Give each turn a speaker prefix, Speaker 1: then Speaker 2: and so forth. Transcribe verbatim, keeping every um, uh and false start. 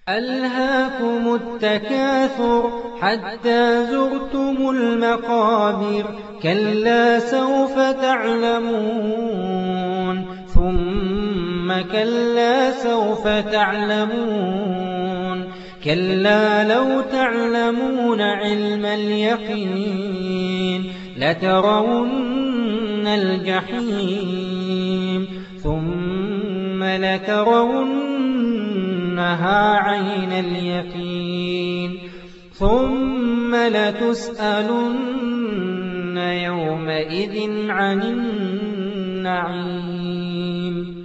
Speaker 1: ألهاكم التكاثر حتى زرتم المقابر كلا سوف تعلمون ثم كلا سوف تعلمون كلا لو تعلمون علم اليقين لترون الجحيم ثم لترونها عين اليقين ثم لتسألن يومئذ عن النعيم